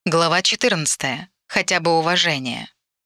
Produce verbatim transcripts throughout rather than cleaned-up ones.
Глава четырнадцатая. Хотя бы уважение.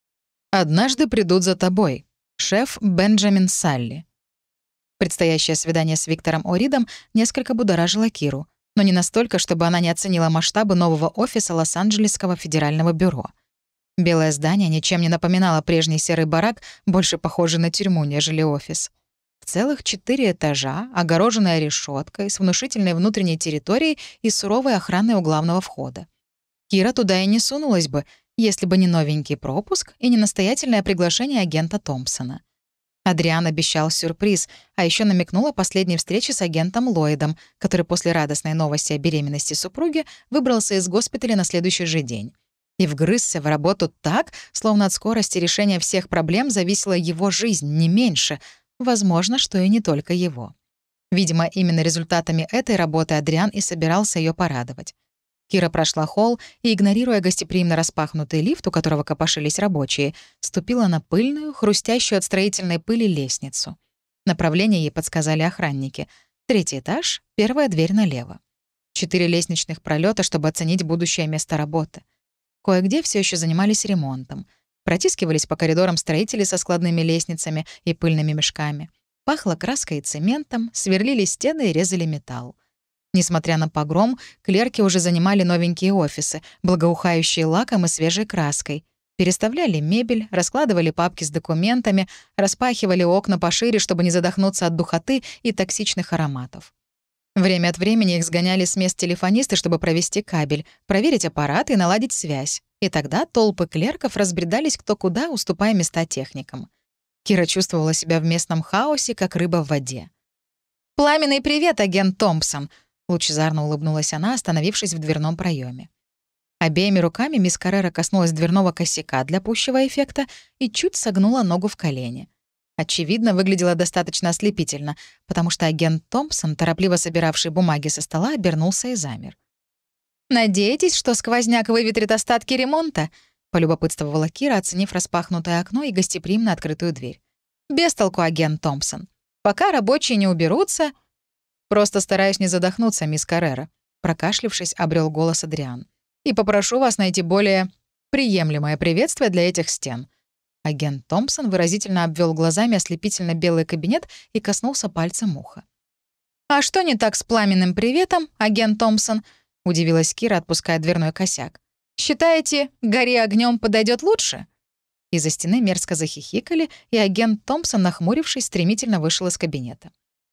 «Однажды придут за тобой». Шеф Бенджамин Салли. Предстоящее свидание с Виктором Оридом несколько будоражило Киру, но не настолько, чтобы она не оценила масштабы нового офиса Лос-Анджелесского федерального бюро. Белое здание ничем не напоминало прежний серый барак, больше похожий на тюрьму, нежели офис. В целых четыре этажа, огороженная решеткой, с внушительной внутренней территорией и суровой охраной у главного входа. Кира туда и не сунулась бы, если бы не новенький пропуск и не настоятельное приглашение агента Томпсона. Адриан обещал сюрприз, а еще намекнул о последней встрече с агентом Ллойдом, который после радостной новости о беременности супруги выбрался из госпиталя на следующий же день. И вгрызся в работу так, словно от скорости решения всех проблем зависела его жизнь, не меньше. Возможно, что и не только его. Видимо, именно результатами этой работы Адриан и собирался ее порадовать. Кира прошла холл и, игнорируя гостеприимно распахнутый лифт, у которого копошились рабочие, ступила на пыльную, хрустящую от строительной пыли лестницу. Направление ей подсказали охранники. Третий этаж, первая дверь налево. Четыре лестничных пролета, чтобы оценить будущее место работы. Кое-где все еще занимались ремонтом. Протискивались по коридорам строители со складными лестницами и пыльными мешками. Пахло краской и цементом, сверлили стены и резали металл. Несмотря на погром, клерки уже занимали новенькие офисы, благоухающие лаком и свежей краской. Переставляли мебель, раскладывали папки с документами, распахивали окна пошире, чтобы не задохнуться от духоты и токсичных ароматов. Время от времени их сгоняли с мест телефонисты, чтобы провести кабель, проверить аппарат и наладить связь. И тогда толпы клерков разбредались кто куда, уступая места техникам. Кира чувствовала себя в местном хаосе, как рыба в воде. «Пламенный привет, агент Томпсон!» Лучезарно улыбнулась она, остановившись в дверном проеме. Обеими руками мисс Каррера коснулась дверного косяка для пущего эффекта и чуть согнула ногу в колене. Очевидно, выглядело достаточно ослепительно, потому что агент Томпсон, торопливо собиравший бумаги со стола, обернулся и замер. «Надеетесь, что сквозняк выветрит остатки ремонта?» — полюбопытствовала Кира, оценив распахнутое окно и гостеприимно открытую дверь. «Без толку, агент Томпсон. Пока рабочие не уберутся...» «Просто стараюсь не задохнуться, мисс Каррера», — прокашлявшись, обрел голос Адриан. «И попрошу вас найти более приемлемое приветствие для этих стен». Агент Томпсон выразительно обвел глазами ослепительно белый кабинет и коснулся пальцем уха. «А что не так с пламенным приветом, агент Томпсон?» — удивилась Кира, отпуская дверной косяк. «Считаете, «Гори огнем» подойдет лучше?» Из-за стены мерзко захихикали, и агент Томпсон, нахмурившись, стремительно вышел из кабинета.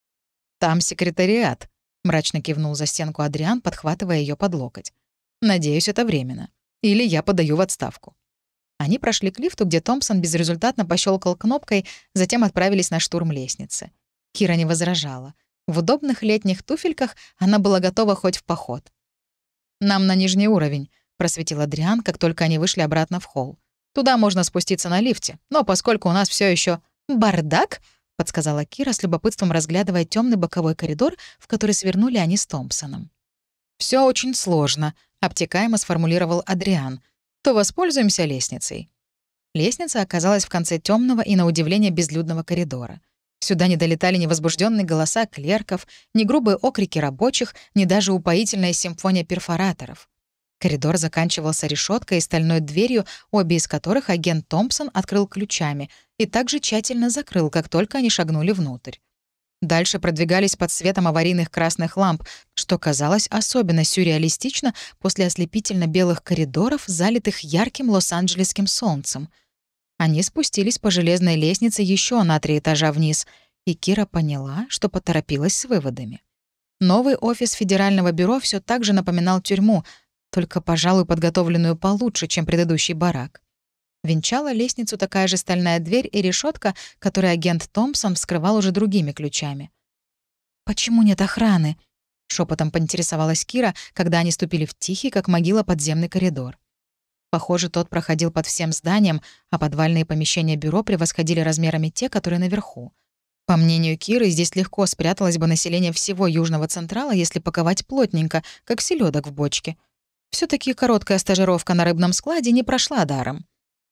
«Там секретариат», — мрачно кивнул за стенку Адриан, подхватывая ее под локоть. «Надеюсь, это временно. Или я подаю в отставку». Они прошли к лифту, где Томпсон безрезультатно пощелкал кнопкой, затем отправились на штурм лестницы. Кира не возражала. В удобных летних туфельках она была готова хоть в поход. «Нам на нижний уровень», — просветил Адриан, как только они вышли обратно в холл. «Туда можно спуститься на лифте, но поскольку у нас все еще бардак», — подсказала Кира с любопытством, разглядывая темный боковой коридор, в который свернули они с Томпсоном. Все очень сложно», — обтекаемо сформулировал Адриан. «То воспользуемся лестницей». Лестница оказалась в конце темного и, на удивление, безлюдного коридора. Сюда не долетали ни возбужденные голоса клерков, ни грубые окрики рабочих, ни даже упоительная симфония перфораторов. Коридор заканчивался решеткой и стальной дверью, обе из которых агент Томпсон открыл ключами и также тщательно закрыл, как только они шагнули внутрь. Дальше продвигались под светом аварийных красных ламп, что казалось особенно сюрреалистично после ослепительно-белых коридоров, залитых ярким лос-анджелесским солнцем. Они спустились по железной лестнице еще на три этажа вниз, и Кира поняла, что поторопилась с выводами. Новый офис Федерального бюро все так же напоминал тюрьму, только, пожалуй, подготовленную получше, чем предыдущий барак. Венчала лестницу такая же стальная дверь и решетка, которую агент Томпсон вскрывал уже другими ключами. «Почему нет охраны?» — шепотом поинтересовалась Кира, когда они ступили в тихий, как могила, подземный коридор. Похоже, тот проходил под всем зданием, а подвальные помещения бюро превосходили размерами те, которые наверху. По мнению Киры, здесь легко спряталось бы население всего Южного Централа, если паковать плотненько, как селедок в бочке. все таки короткая стажировка на рыбном складе не прошла даром.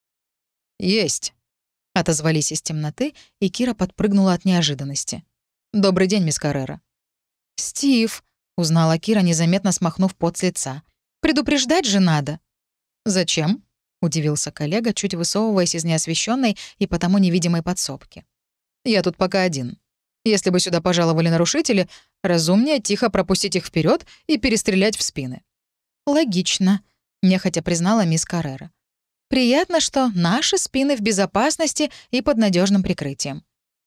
«Есть», — отозвались из темноты, и Кира подпрыгнула от неожиданности. «Добрый день, мисс Каррера». «Стив», — узнала Кира, незаметно смахнув пот с лица. «Предупреждать же надо». «Зачем?» — удивился коллега, чуть высовываясь из неосвещенной и потому невидимой подсобки. «Я тут пока один. Если бы сюда пожаловали нарушители, разумнее тихо пропустить их вперед и перестрелять в спины». «Логично», — нехотя признала мисс Каррера. «Приятно, что наши спины в безопасности и под надежным прикрытием».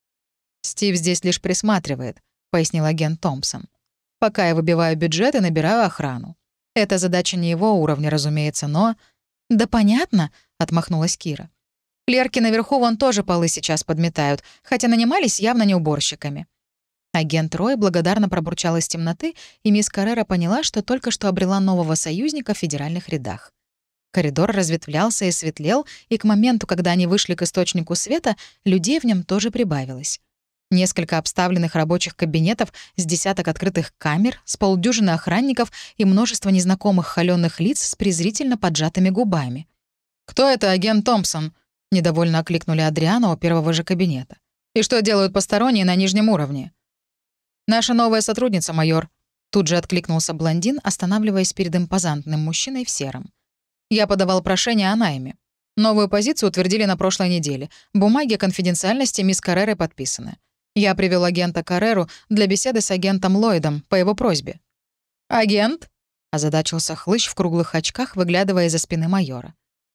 «Стив здесь лишь присматривает», — пояснил агент Томпсон. «Пока я выбиваю бюджет и набираю охрану. Это задача не его уровня, разумеется, но...» «Да понятно», — отмахнулась Кира. «Клерки наверху вон тоже полы сейчас подметают, хотя нанимались явно не уборщиками». Агент Рой благодарно пробурчал из темноты, и мисс Каррера поняла, что только что обрела нового союзника в федеральных рядах. Коридор разветвлялся и светлел, и к моменту, когда они вышли к источнику света, людей в нем тоже прибавилось. Несколько обставленных рабочих кабинетов с десяток открытых камер, с полдюжины охранников и множество незнакомых холёных лиц с презрительно поджатыми губами. «Кто это, агент Томпсон?» — недовольно окликнули Адриана у первого же кабинета. «И что делают посторонние на нижнем уровне?» «Наша новая сотрудница, майор», — тут же откликнулся блондин, останавливаясь перед импозантным мужчиной в сером. «Я подавал прошение о найме. Новую позицию утвердили на прошлой неделе. Бумаги о конфиденциальности мисс Карреры подписаны. Я привел агента Карреру для беседы с агентом Ллойдом по его просьбе». «Агент?» — озадачился хлыщ в круглых очках, выглядывая из-за спины майора.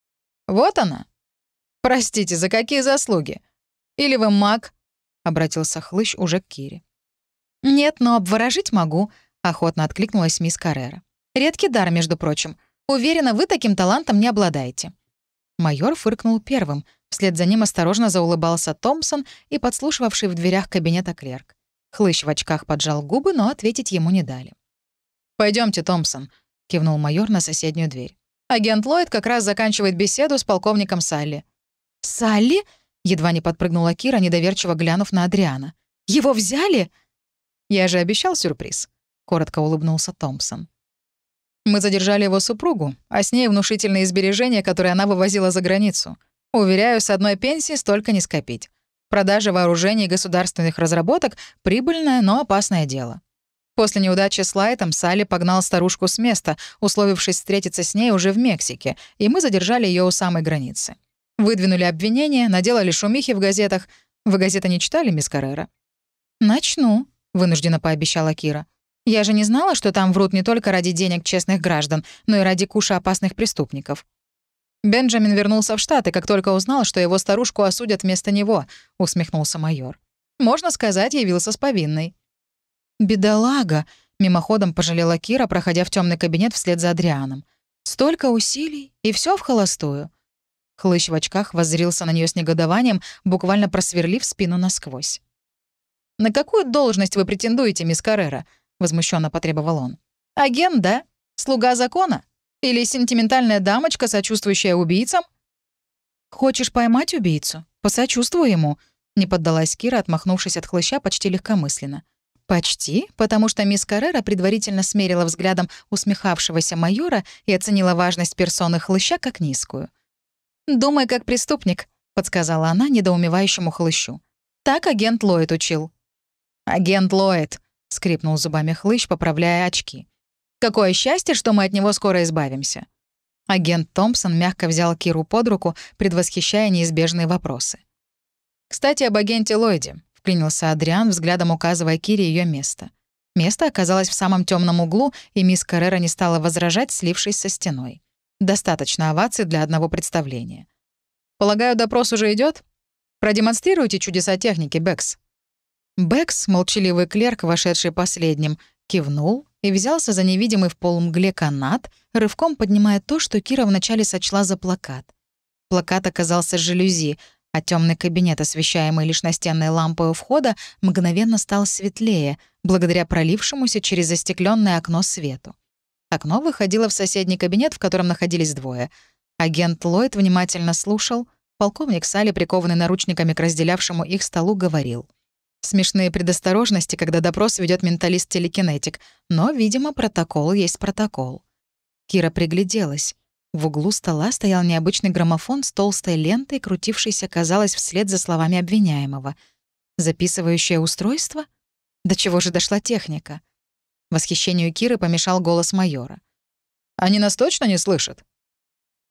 «Вот она. Простите, за какие заслуги? Или вы маг?» — обратился хлыщ уже к Кире. «Нет, но обворожить могу», — охотно откликнулась мисс Каррера. «Редкий дар, между прочим. Уверена, вы таким талантом не обладаете». Майор фыркнул первым. Вслед за ним осторожно заулыбался Томпсон и подслушивавший в дверях кабинета клерк. Хлыщ в очках поджал губы, но ответить ему не дали. Пойдемте, Томпсон», — кивнул майор на соседнюю дверь. «Агент Ллойд как раз заканчивает беседу с полковником Салли». «Салли?» — едва не подпрыгнула Кира, недоверчиво глянув на Адриана. «Его взяли?» «Я же обещал сюрприз», — коротко улыбнулся Томпсон. «Мы задержали его супругу, а с ней внушительные сбережения, которые она вывозила за границу. Уверяю, с одной пенсии столько не скопить. Продажа вооружений и государственных разработок — прибыльное, но опасное дело. После неудачи с Лайтом Салли погнал старушку с места, условившись встретиться с ней уже в Мексике, и мы задержали ее у самой границы. Выдвинули обвинения, наделали шумихи в газетах. Вы газеты не читали, мисс Каррера?» «Начну», — вынужденно пообещала Кира. «Я же не знала, что там врут не только ради денег честных граждан, но и ради куша опасных преступников». «Бенджамин вернулся в Штаты, как только узнал, что его старушку осудят вместо него», — усмехнулся майор. «Можно сказать, явился с повинной». «Бедолага», — мимоходом пожалела Кира, проходя в темный кабинет вслед за Адрианом. «Столько усилий, и все вхолостую». Хлыщ в очках воззрился на нее с негодованием, буквально просверлив спину насквозь. «На какую должность вы претендуете, мисс Каррера?» — возмущенно потребовал он. «Агент, да? Слуга закона? Или сентиментальная дамочка, сочувствующая убийцам?» «Хочешь поймать убийцу? Посочувствуй ему», — не поддалась Кира, отмахнувшись от хлыща почти легкомысленно. «Почти, потому что мисс Каррера предварительно смерила взглядом усмехавшегося майора и оценила важность персоны хлыща как низкую. «Думай, как преступник», — подсказала она недоумевающему хлыщу. «Так агент Ллойд учил». «Агент Ллойд», — скрипнул зубами хлыщ, поправляя очки. «Какое счастье, что мы от него скоро избавимся». Агент Томпсон мягко взял Киру под руку, предвосхищая неизбежные вопросы. «Кстати, об агенте Ллойде», — вклинился Адриан, взглядом указывая Кире ее место. Место оказалось в самом темном углу, и мисс Каррера не стала возражать, слившись со стеной. Достаточно оваций для одного представления. «Полагаю, допрос уже идет? Продемонстрируйте чудеса техники, Бэкс». Бэкс, молчаливый клерк, вошедший последним, кивнул и взялся за невидимый в полумгле канат, рывком поднимая то, что Кира вначале сочла за плакат. Плакат оказался жалюзи, а темный кабинет, освещаемый лишь настенной лампой у входа, мгновенно стал светлее, благодаря пролившемуся через застекленное окно свету. Окно выходило в соседний кабинет, в котором находились двое. Агент Ллойд внимательно слушал. Полковник Салли, прикованный наручниками к разделявшему их столу, говорил. Смешные предосторожности, когда допрос ведет менталист-телекинетик, но, видимо, протокол есть протокол. Кира пригляделась. В углу стола стоял необычный граммофон с толстой лентой, крутившийся, казалось, вслед за словами обвиняемого. Записывающее устройство? До чего же дошла техника? Восхищению Киры помешал голос майора. «Они нас точно не слышат?»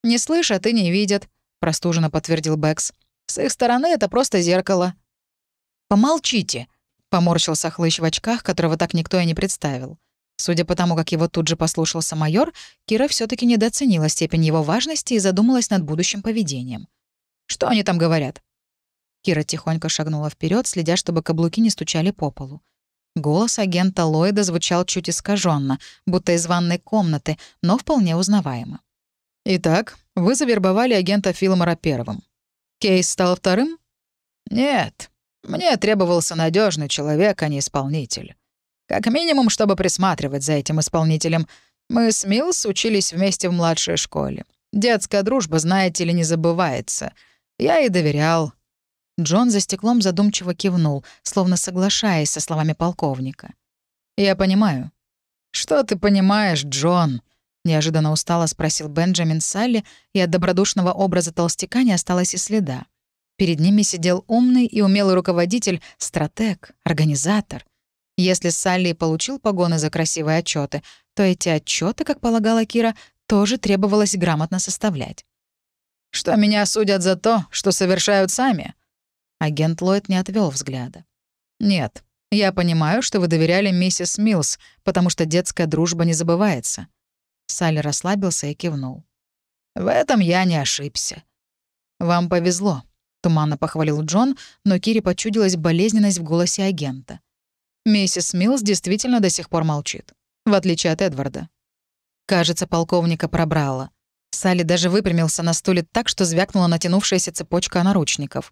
«Не слышат и не видят», — простуженно подтвердил Бэкс. «С их стороны это просто зеркало». «Помолчите», — поморщился хлыщ в очках, которого так никто и не представил. Судя по тому, как его тут же послушался майор, Кира все таки недооценила степень его важности и задумалась над будущим поведением. «Что они там говорят?» Кира тихонько шагнула вперед, следя, чтобы каблуки не стучали по полу. Голос агента Ллойда звучал чуть искаженно, будто из ванной комнаты, но вполне узнаваемо. «Итак, вы завербовали агента Филмора первым. Кейс стал вторым?» «Нет. Мне требовался надежный человек, а не исполнитель. Как минимум, чтобы присматривать за этим исполнителем. Мы с Милс учились вместе в младшей школе. Детская дружба, знаете ли, не забывается. Я ей доверял». Джон за стеклом задумчиво кивнул, словно соглашаясь со словами полковника. «Я понимаю». «Что ты понимаешь, Джон?» — неожиданно устало спросил Бенджамин Салли, и от добродушного образа толстяка не осталось и следа. Перед ними сидел умный и умелый руководитель, стратег, организатор. Если Салли получил погоны за красивые отчеты, то эти отчеты, как полагала Кира, тоже требовалось грамотно составлять. «Что меня судят за то, что совершают сами?» Агент Ллойд не отвел взгляда. «Нет, я понимаю, что вы доверяли миссис Милс, потому что детская дружба не забывается». Салли расслабился и кивнул. «В этом я не ошибся». «Вам повезло», — туманно похвалил Джон, но Кире почудилась болезненность в голосе агента. «Миссис Милс действительно до сих пор молчит, в отличие от Эдварда». Кажется, полковника пробрало. Салли даже выпрямился на стуле так, что звякнула натянувшаяся цепочка наручников.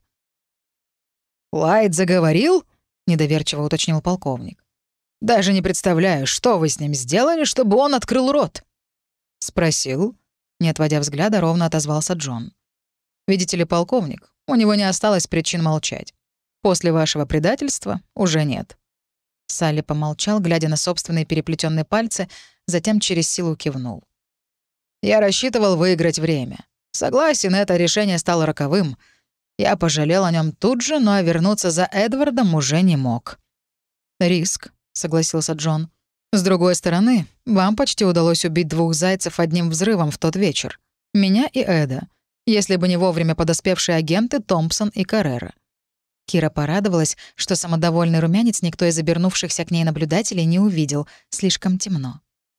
«Лайд заговорил?» — недоверчиво уточнил полковник. «Даже не представляю, что вы с ним сделали, чтобы он открыл рот?» «Спросил», — не отводя взгляда, ровно отозвался Джон. «Видите ли, полковник, у него не осталось причин молчать. После вашего предательства уже нет». Салли помолчал, глядя на собственные переплетенные пальцы, затем через силу кивнул. «Я рассчитывал выиграть время. Согласен, это решение стало роковым. Я пожалел о нем тут же, но вернуться за Эдвардом уже не мог». «Риск», — согласился Джон. «С другой стороны, вам почти удалось убить двух зайцев одним взрывом в тот вечер. Меня и Эда. Если бы не вовремя подоспевшие агенты Томпсон и Каррера». Кира порадовалась, что самодовольный румянец никто из обернувшихся к ней наблюдателей не увидел. Слишком темно.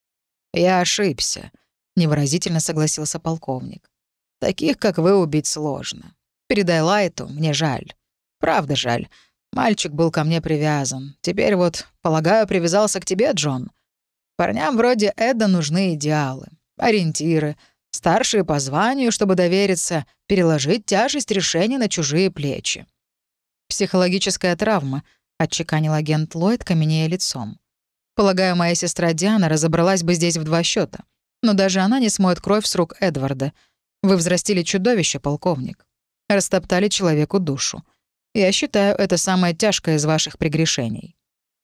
«Я ошибся», — невыразительно согласился полковник. «Таких, как вы, убить сложно. Передай Лайту, мне жаль. Правда жаль. Мальчик был ко мне привязан. Теперь вот, полагаю, привязался к тебе, Джон. Парням вроде Эда нужны идеалы, ориентиры, старшие по званию, чтобы довериться, переложить тяжесть решения на чужие плечи». «Психологическая травма», — отчеканил агент Ллойд, каменея лицом. «Полагаю, моя сестра Диана разобралась бы здесь в два счета. Но даже она не смоет кровь с рук Эдварда. Вы взрастили чудовище, полковник. Растоптали человеку душу. Я считаю, это самое тяжкое из ваших прегрешений».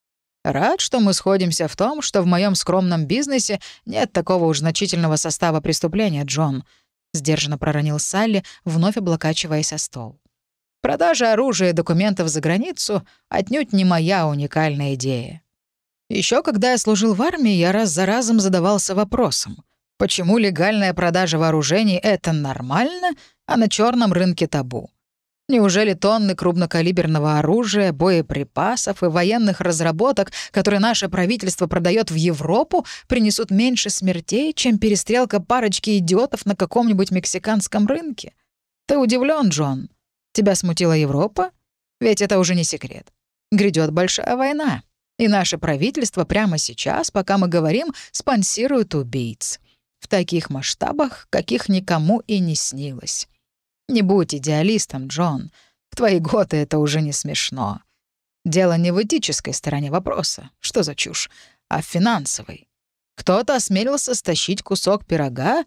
«Рад, что мы сходимся в том, что в моем скромном бизнесе нет такого уж значительного состава преступления, Джон», — сдержанно проронил Салли, вновь облокачиваясь о стол. «Продажа оружия и документов за границу отнюдь не моя уникальная идея. Еще когда я служил в армии, я раз за разом задавался вопросом, почему легальная продажа вооружений — это нормально, а на черном рынке табу? Неужели тонны крупнокалиберного оружия, боеприпасов и военных разработок, которые наше правительство продает в Европу, принесут меньше смертей, чем перестрелка парочки идиотов на каком-нибудь мексиканском рынке? Ты удивлен, Джон? Тебя смутила Европа? Ведь это уже не секрет. Грядет большая война, и наше правительство прямо сейчас, пока мы говорим, спонсирует убийц. В таких масштабах, каких никому и не снилось. Не будь идеалистом, Джон. В твои годы это уже не смешно. Дело не в этической стороне вопроса, что за чушь, а в финансовой. Кто-то осмелился стащить кусок пирога?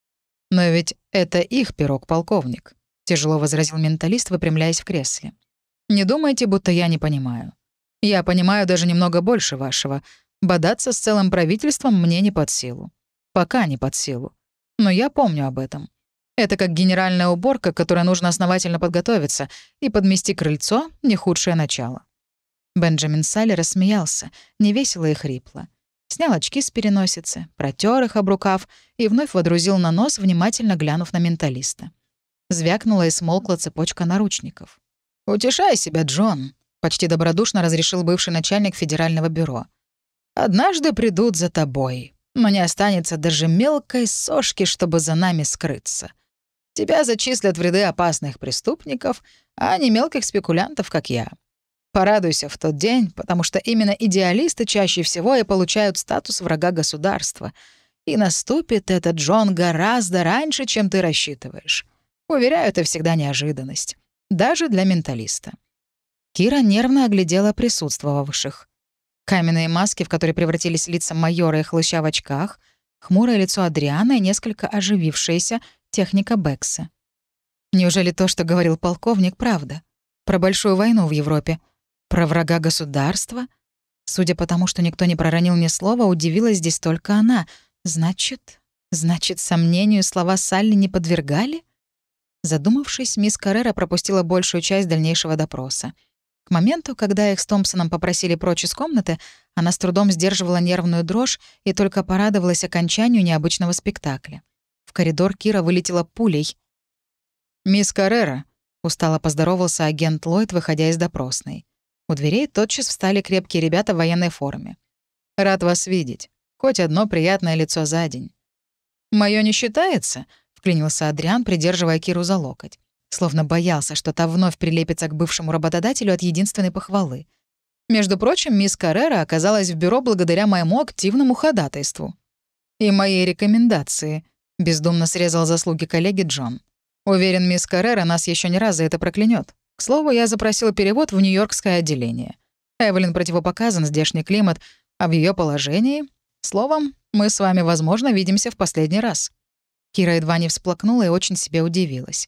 Но ведь это их пирог, полковник. Тяжело возразил менталист, выпрямляясь в кресле. «Не думайте, будто я не понимаю. Я понимаю даже немного больше вашего. Бодаться с целым правительством мне не под силу. Пока не под силу. Но я помню об этом. Это как генеральная уборка, к которой нужно основательно подготовиться, и подмести крыльцо — не худшее начало». Бенджамин Салли рассмеялся, невесело и хрипло. Снял очки с переносицы, протер их об рукав и вновь водрузил на нос, внимательно глянув на менталиста. Звякнула и смолкла цепочка наручников. «Утешай себя, Джон», — почти добродушно разрешил бывший начальник федерального бюро. «Однажды придут за тобой, но не останется даже мелкой сошки, чтобы за нами скрыться. Тебя зачислят в ряды опасных преступников, а не мелких спекулянтов, как я. Порадуйся в тот день, потому что именно идеалисты чаще всего и получают статус врага государства. И наступит этот, Джон, гораздо раньше, чем ты рассчитываешь. Уверяю, это всегда неожиданность. Даже для менталиста». Кира нервно оглядела присутствовавших. Каменные маски, в которые превратились лица майора и хлыща в очках, хмурое лицо Адриана и несколько оживившаяся техника Бекса. Неужели то, что говорил полковник, правда? Про большую войну в Европе? Про врага государства? Судя по тому, что никто не проронил ни слова, удивилась здесь только она. Значит, значит, сомнению слова Салли не подвергали? Задумавшись, мисс Каррера пропустила большую часть дальнейшего допроса. К моменту, когда их с Томпсоном попросили прочь из комнаты, она с трудом сдерживала нервную дрожь и только порадовалась окончанию необычного спектакля. В коридор Кира вылетела пулей. «Мисс Каррера», — устало поздоровался агент Ллойд, выходя из допросной. У дверей тотчас встали крепкие ребята в военной форме. «Рад вас видеть. Хоть одно приятное лицо за день». «Моё не считается?» — вклинился Адриан, придерживая Киру за локоть. Словно боялся, что та вновь прилепится к бывшему работодателю от единственной похвалы. «Между прочим, мисс Каррера оказалась в бюро благодаря моему активному ходатайству. И моей рекомендации», — бездумно срезал заслуги коллеги Джон. «Уверен, мисс Каррера нас еще не раз за это проклянет. К слову, я запросил перевод в Нью-Йоркское отделение. Эвелин противопоказан здешний климат, а в ее положении... Словом, мы с вами, возможно, видимся в последний раз». Кира едва не всплакнула и очень себе удивилась.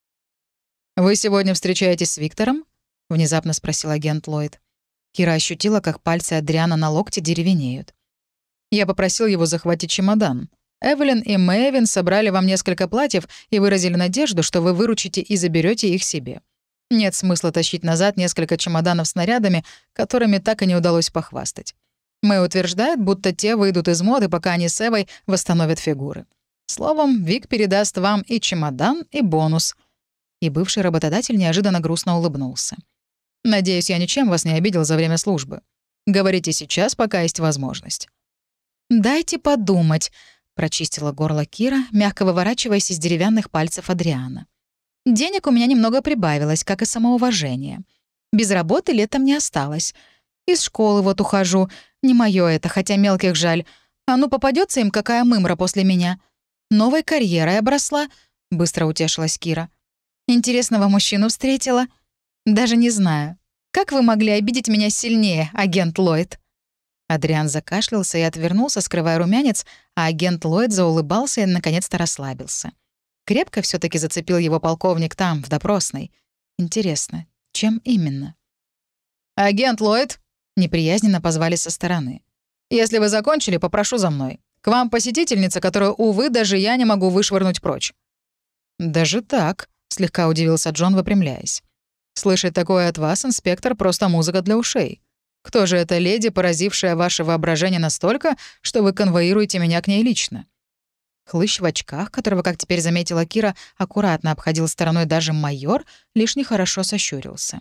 «Вы сегодня встречаетесь с Виктором?» — внезапно спросил агент Ллойд. Кира ощутила, как пальцы Адриана на локте деревенеют. «Я попросил его захватить чемодан. Эвелин и Мэйвин собрали вам несколько платьев и выразили надежду, что вы выручите и заберете их себе. Нет смысла тащить назад несколько чемоданов с нарядами, которыми так и не удалось похвастать. Мэй утверждает, будто те выйдут из моды, пока они с Эвой восстановят фигуры. Словом, Вик передаст вам и чемодан, и бонус». И бывший работодатель неожиданно грустно улыбнулся. «Надеюсь, я ничем вас не обидел за время службы. Говорите сейчас, пока есть возможность». «Дайте подумать», — прочистила горло Кира, мягко выворачиваясь из деревянных пальцев Адриана. «Денег у меня немного прибавилось, как и самоуважение. Без работы летом не осталось. Из школы вот ухожу. Не моё это, хотя мелких жаль. А ну попадётся им какая мымра после меня. Новой карьерой обросла», — быстро утешилась Кира. «Интересного мужчину встретила? Даже не знаю. Как вы могли обидеть меня сильнее, агент Ллойд?» Адриан закашлялся и отвернулся, скрывая румянец, а агент Ллойд заулыбался и наконец-то расслабился. Крепко все таки зацепил его полковник там, в допросной. Интересно, чем именно? «Агент Ллойд!» — неприязненно позвали со стороны. «Если вы закончили, попрошу за мной. К вам посетительница, которую, увы, даже я не могу вышвырнуть прочь». «Даже так?» — слегка удивился Джон, выпрямляясь. «Слышать такое от вас, инспектор, просто музыка для ушей. Кто же эта леди, поразившая ваше воображение настолько, что вы конвоируете меня к ней лично?» Хлыщ в очках, которого, как теперь заметила Кира, аккуратно обходил стороной даже майор, лишь нехорошо сощурился.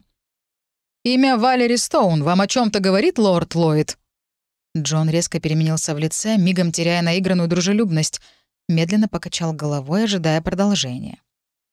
«Имя Валери Стоун вам о чем то говорит, лорд Ллойд?» Джон резко переменился в лице, мигом теряя наигранную дружелюбность, медленно покачал головой, ожидая продолжения.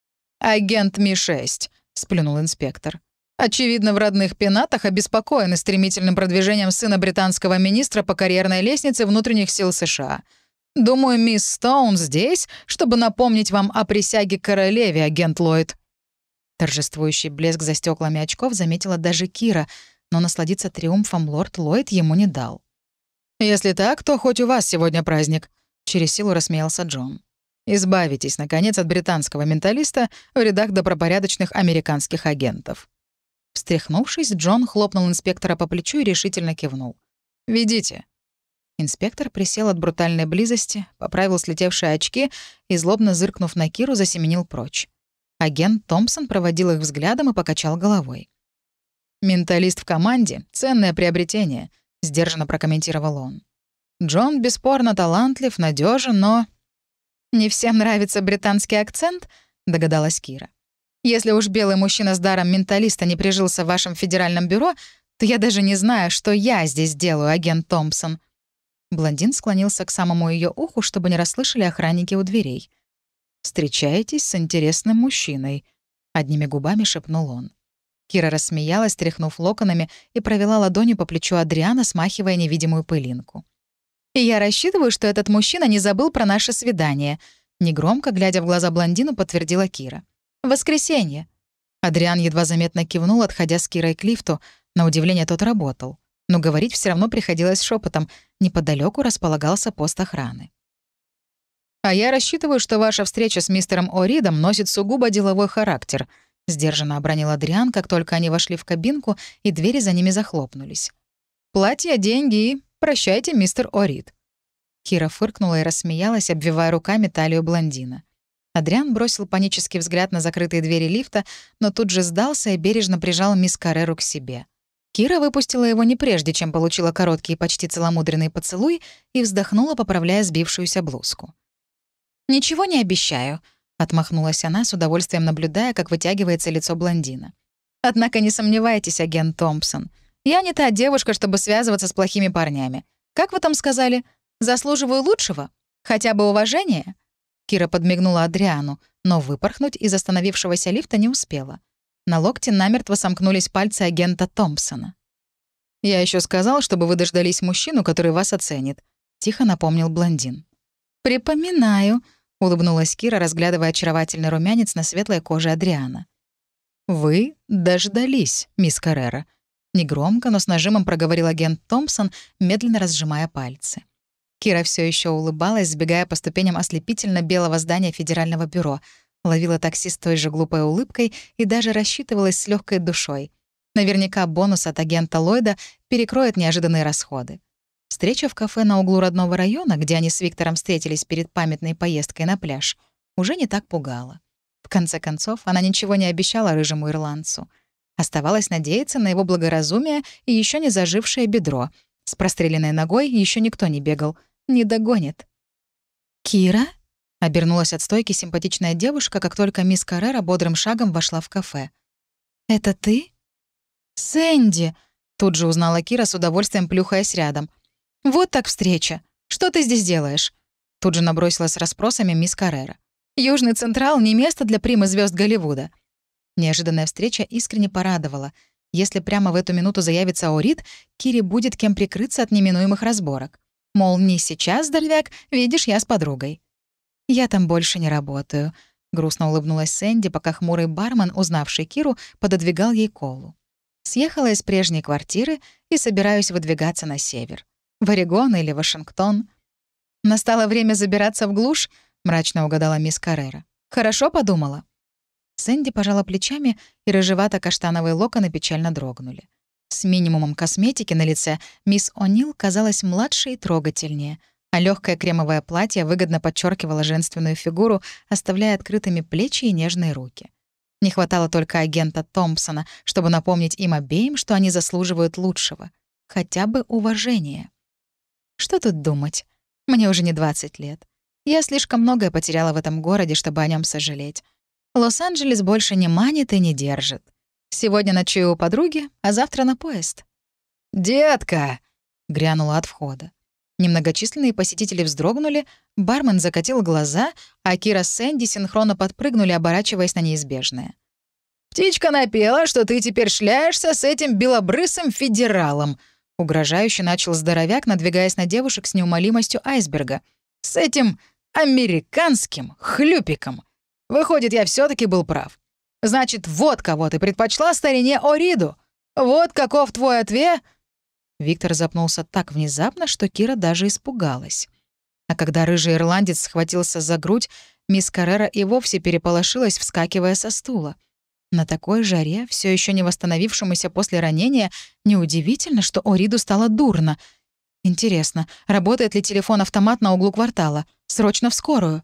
«Агент Ми шесть», — сплюнул инспектор. «Очевидно, в родных пенатах обеспокоены стремительным продвижением сына британского министра по карьерной лестнице внутренних сил США. Думаю, мисс Стоун здесь, чтобы напомнить вам о присяге королеве, агент Ллойд». Торжествующий блеск за стеклами очков заметила даже Кира, но насладиться триумфом лорд Ллойд ему не дал. «Если так, то хоть у вас сегодня праздник», — через силу рассмеялся Джон. «Избавитесь, наконец, от британского менталиста в рядах добропорядочных американских агентов». Встряхнувшись, Джон хлопнул инспектора по плечу и решительно кивнул. «Ведите». Инспектор присел от брутальной близости, поправил слетевшие очки и, злобно зыркнув на Киру, засеменил прочь. Агент Томпсон проводил их взглядом и покачал головой. «Менталист в команде — ценное приобретение», — сдержанно прокомментировал он. Джон бесспорно талантлив, надежен, но...» «Не всем нравится британский акцент?» — догадалась Кира. «Если уж белый мужчина с даром менталиста не прижился в вашем федеральном бюро, то я даже не знаю, что я здесь делаю, агент Томпсон». Блондин склонился к самому ее уху, чтобы не расслышали охранники у дверей. «Встречаетесь с интересным мужчиной», — одними губами шепнул он. Кира рассмеялась, тряхнув локонами, и провела ладонью по плечу Адриана, смахивая невидимую пылинку. «И я рассчитываю, что этот мужчина не забыл про наше свидание», — негромко, глядя в глаза блондину, подтвердила Кира. «Воскресенье». Адриан едва заметно кивнул, отходя с Кирой к лифту. На удивление, тот работал. Но говорить все равно приходилось шепотом. Неподалеку располагался пост охраны. «А я рассчитываю, что ваша встреча с мистером О'Ридом носит сугубо деловой характер», — сдержанно обронил Адриан, как только они вошли в кабинку, и двери за ними захлопнулись. «Платье, деньги и прощайте, мистер О'Рид». Кира фыркнула и рассмеялась, обвивая руками талию блондина. Адриан бросил панический взгляд на закрытые двери лифта, но тут же сдался и бережно прижал мисс Карреру к себе. Кира выпустила его не прежде, чем получила короткий и почти целомудренный поцелуй, и вздохнула, поправляя сбившуюся блузку. «Ничего не обещаю», — отмахнулась она, с удовольствием наблюдая, как вытягивается лицо блондина. «Однако не сомневайтесь, агент Томпсон. Я не та девушка, чтобы связываться с плохими парнями. Как вы там сказали? Заслуживаю лучшего? Хотя бы уважения?» Кира подмигнула Адриану, но выпорхнуть из остановившегося лифта не успела. На локте намертво сомкнулись пальцы агента Томпсона. «Я еще сказал, чтобы вы дождались мужчину, который вас оценит», — тихо напомнил блондин. «Припоминаю», — улыбнулась Кира, разглядывая очаровательный румянец на светлой коже Адриана. «Вы дождались, мисс Каррера», — негромко, но с нажимом проговорил агент Томпсон, медленно разжимая пальцы. Кира все еще улыбалась, сбегая по ступеням ослепительно белого здания Федерального бюро, ловила такси с той же глупой улыбкой и даже рассчитывалась с легкой душой. Наверняка бонус от агента Ллойда перекроет неожиданные расходы. Встреча в кафе на углу родного района, где они с Виктором встретились перед памятной поездкой на пляж, уже не так пугала. В конце концов, она ничего не обещала рыжему ирландцу. Оставалось надеяться на его благоразумие и еще не зажившее бедро. С простреленной ногой еще никто не бегал. Не догонит. «Кира?» — обернулась от стойки симпатичная девушка, как только мисс Каррера бодрым шагом вошла в кафе. «Это ты?» «Сэнди!» — тут же узнала Кира, с удовольствием плюхаясь рядом. «Вот так встреча! Что ты здесь делаешь?» Тут же набросилась с расспросами мисс Каррера. «Южный Централ — не место для примы звезд Голливуда». Неожиданная встреча искренне порадовала. Если прямо в эту минуту заявится О'Рид, Кире будет кем прикрыться от неминуемых разборок. Мол, не сейчас, здоровяк, видишь, я с подругой. «Я там больше не работаю», — грустно улыбнулась Сэнди, пока хмурый бармен, узнавший Киру, пододвигал ей колу. «Съехала из прежней квартиры и собираюсь выдвигаться на север. В Орегон или Вашингтон». «Настало время забираться в глушь», — мрачно угадала мисс Каррера. «Хорошо подумала». Сэнди пожала плечами, и рыжевато-каштановые локоны печально дрогнули. С минимумом косметики на лице мисс О'Нил казалась младше и трогательнее, а легкое кремовое платье выгодно подчеркивало женственную фигуру, оставляя открытыми плечи и нежные руки. Не хватало только агента Томпсона, чтобы напомнить им обеим, что они заслуживают лучшего. Хотя бы уважения. Что тут думать? Мне уже не двадцать лет. Я слишком многое потеряла в этом городе, чтобы о нем сожалеть. Лос-Анджелес больше не манит и не держит. Сегодня ночую у подруги, а завтра на поезд. «Детка!» — грянула от входа. Немногочисленные посетители вздрогнули, бармен закатил глаза, а Кира с Сэнди синхронно подпрыгнули, оборачиваясь на неизбежное. «Птичка напела, что ты теперь шляешься с этим белобрысым федералом», — угрожающе начал здоровяк, надвигаясь на девушек с неумолимостью айсберга. «С этим американским хлюпиком. Выходит, я все таки был прав. Значит, вот кого ты предпочла старине О'Риду. Вот каков твой ответ...» Виктор запнулся так внезапно, что Кира даже испугалась. А когда рыжий ирландец схватился за грудь, мисс Каррера и вовсе переполошилась, вскакивая со стула. На такой жаре, все еще не восстановившемуся после ранения, неудивительно, что О'Риду стало дурно. Интересно, работает ли телефон-автомат на углу квартала? Срочно в скорую.